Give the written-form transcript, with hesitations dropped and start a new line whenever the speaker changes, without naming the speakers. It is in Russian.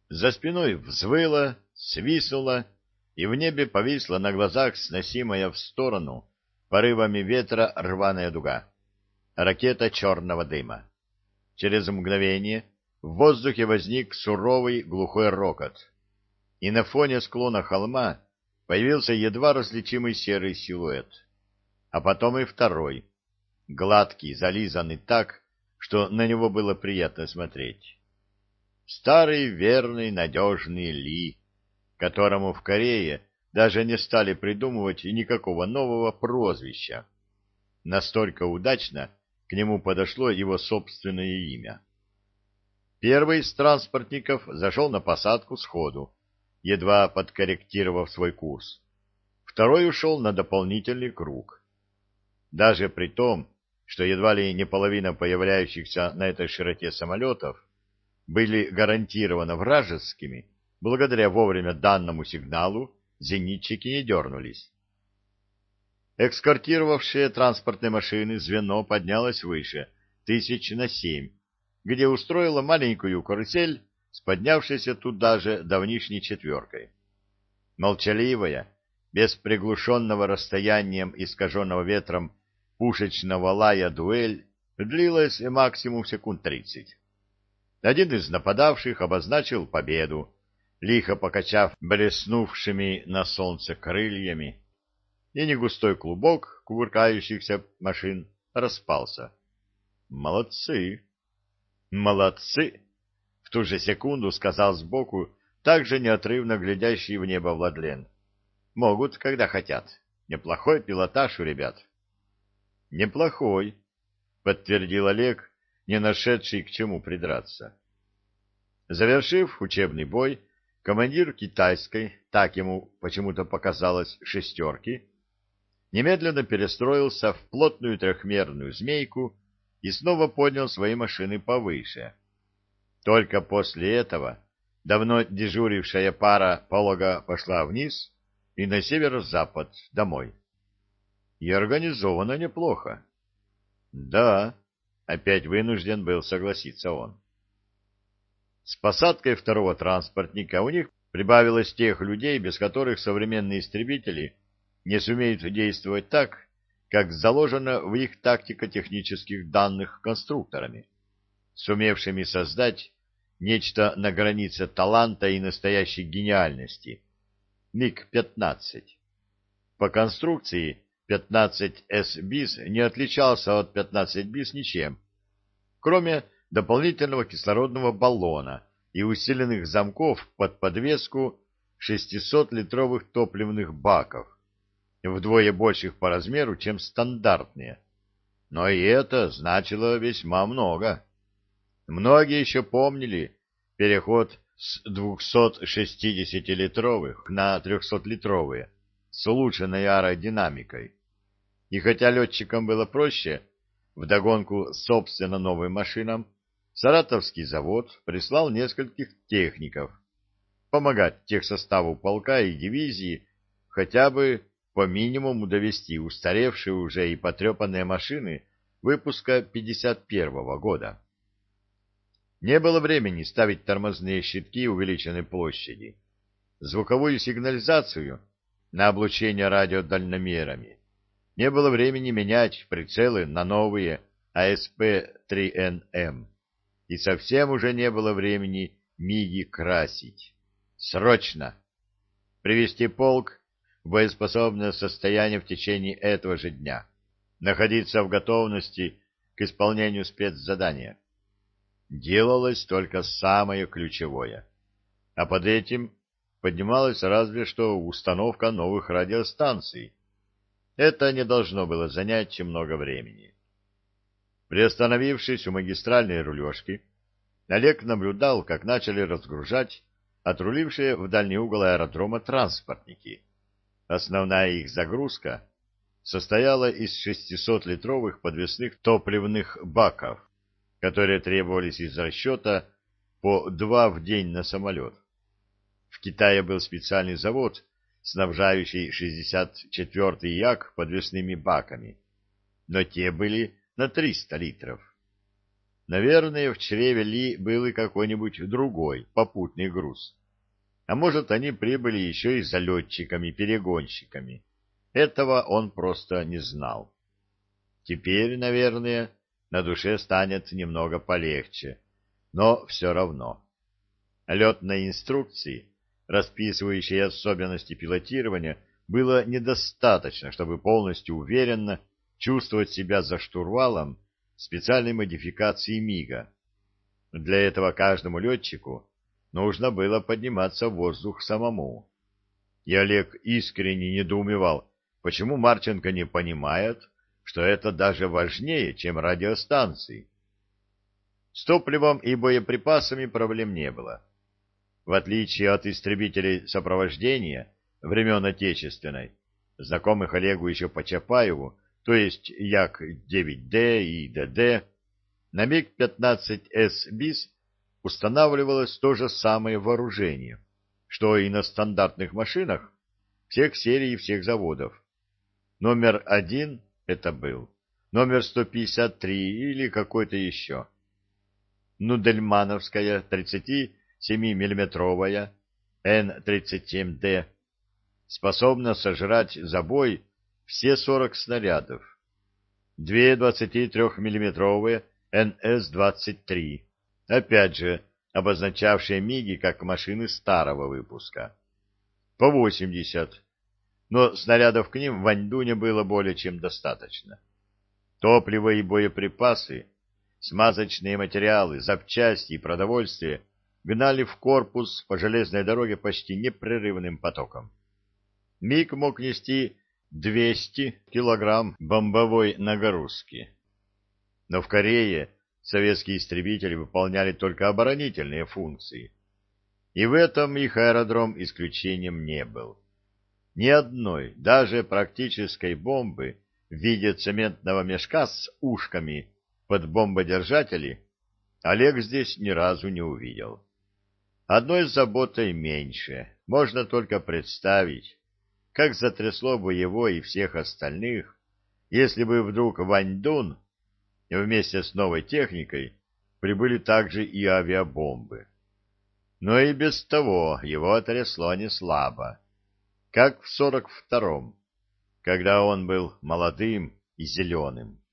За спиной взвыло, свистнуло, и в небе повисла на глазах сносимая в сторону порывами ветра рваная дуга. Ракета черного дыма. Через мгновение в воздухе возник суровый глухой рокот, и на фоне склона холма появился едва различимый серый силуэт. А потом и второй, гладкий, зализанный так, что на него было приятно смотреть. Старый верный надежный Ли, которому в Корее даже не стали придумывать никакого нового прозвища. Настолько удачно к нему подошло его собственное имя. Первый из транспортников зашел на посадку сходу, едва подкорректировав свой курс. Второй ушел на дополнительный круг. Даже при том, что едва ли не половина появляющихся на этой широте самолетов были гарантированно вражескими, благодаря вовремя данному сигналу зенитчики не дернулись. Эскортировавшее транспортные машины звено поднялось выше, 1000 на 7, где устроило маленькую карусель с поднявшейся туда же давнишней четверкой. Молчаливая, без приглушенного расстоянием искаженного ветром пушечного лая дуэль длилась максимум секунд 30. Один из нападавших обозначил победу, лихо покачав блеснувшими на солнце крыльями, и негустой клубок кувыркающихся машин распался. Молодцы! Молодцы! В ту же секунду сказал сбоку также неотрывно глядящий в небо Владлен. Могут, когда хотят. Неплохой пилотаж у ребят. Неплохой, подтвердил Олег, не нашедший к чему придраться. Завершив учебный бой, командир китайской, так ему почему-то показалось, шестерки, немедленно перестроился в плотную трехмерную змейку и снова поднял свои машины повыше. Только после этого давно дежурившая пара полога пошла вниз и на северо-запад, домой. И организовано неплохо. Да, опять вынужден был согласиться он. С посадкой второго транспортника у них прибавилось тех людей, без которых современные истребители не сумеют действовать так, как заложено в их тактико-технических данных конструкторами, сумевшими создать нечто на границе таланта и настоящей гениальности. МиГ-15. По конструкции 15С БИС не отличался от 15 БИС ничем, кроме дополнительного кислородного баллона и усиленных замков под подвеску 600-литровых топливных баков, вдвое больших по размеру, чем стандартные. Но и это значило весьма много. Многие еще помнили переход с 260-литровых на 300-литровые с улучшенной аэродинамикой. И хотя летчикам было проще, вдогонку собственно новым машинам, Саратовский завод прислал нескольких техников помогать техсоставу полка и дивизии хотя бы по минимуму довести устаревшие уже и потрепанные машины выпуска 51-го года. Не было времени ставить тормозные щитки увеличенной площади, звуковую сигнализацию на облучение радиодальномерами. Не было времени менять прицелы на новые АСП-3НМ. И совсем уже не было времени МиГи красить. Срочно! Привести полк в боеспособное состояние в течение этого же дня. Находиться в готовности к исполнению спецзадания. Делалось только самое ключевое. А под этим поднималась разве что установка новых радиостанций. Это не должно было занять много времени. Приостановившись у магистральной рулежки, Олег наблюдал, как начали разгружать отрулившие в дальний угол аэродрома транспортники. Основная их загрузка состояла из 600-литровых подвесных топливных баков, которые требовались из расчета по 2 в день на самолет. В Китае был специальный завод, снабжающий 64-й Як подвесными баками, но те были на 300 литров. Наверное, в чреве Ли был и какой-нибудь другой попутный груз. А может, они прибыли еще и залетчиками-перегонщиками. Этого он просто не знал. Теперь, наверное, на душе станет немного полегче, но все равно. Летной инструкции, расписывающей особенности пилотирования, было недостаточно, чтобы полностью уверенно чувствовать себя за штурвалом специальной модификации МиГа. Для этого каждому летчику нужно было подниматься в воздух самому. И Олег искренне недоумевал, почему Марченко не понимает, что это даже важнее, чем радиостанции. С топливом и боеприпасами проблем не было. В отличие от истребителей сопровождения времен Отечественной, знакомых Олегу еще по Чапаеву, то есть Як-9Д и ДД, на МиГ-15С БИС устанавливалось то же самое вооружение, что и на стандартных машинах всех серий и всех заводов. Номер 1 это был, номер 153 или какой-то еще. Нудельмановская 37-миллиметровая Н-37Д способна сожрать за бой все 40 снарядов. Две 23-миллиметровые НС-23, опять же, обозначавшие МиГи как машины старого выпуска. По 80, но снарядов к ним в Аньдуне было более чем достаточно. Топливо и боеприпасы, смазочные материалы, запчасти и продовольствие гнали в корпус по железной дороге почти непрерывным потоком. МиГ мог нести 200 килограмм бомбовой нагрузки. Но в Корее советские истребители выполняли только оборонительные функции. И в этом их аэродром исключением не был. Ни одной, даже практической бомбы в виде цементного мешка с ушками под бомбодержатели Олег здесь ни разу не увидел. Одной заботой меньше, можно только представить, как затрясло бы его и всех остальных, если бы вдруг в Аньдун вместе с новой техникой прибыли также и авиабомбы. Но и без того его трясло не слабо, как в 42-м, когда он был молодым и зеленым.